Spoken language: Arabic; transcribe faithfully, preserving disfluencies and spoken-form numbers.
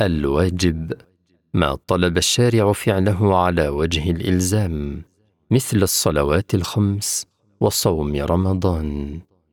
الواجب ما طلب الشارع فعله على وجه الإلزام، مثل الصلوات الخمس وصوم رمضان.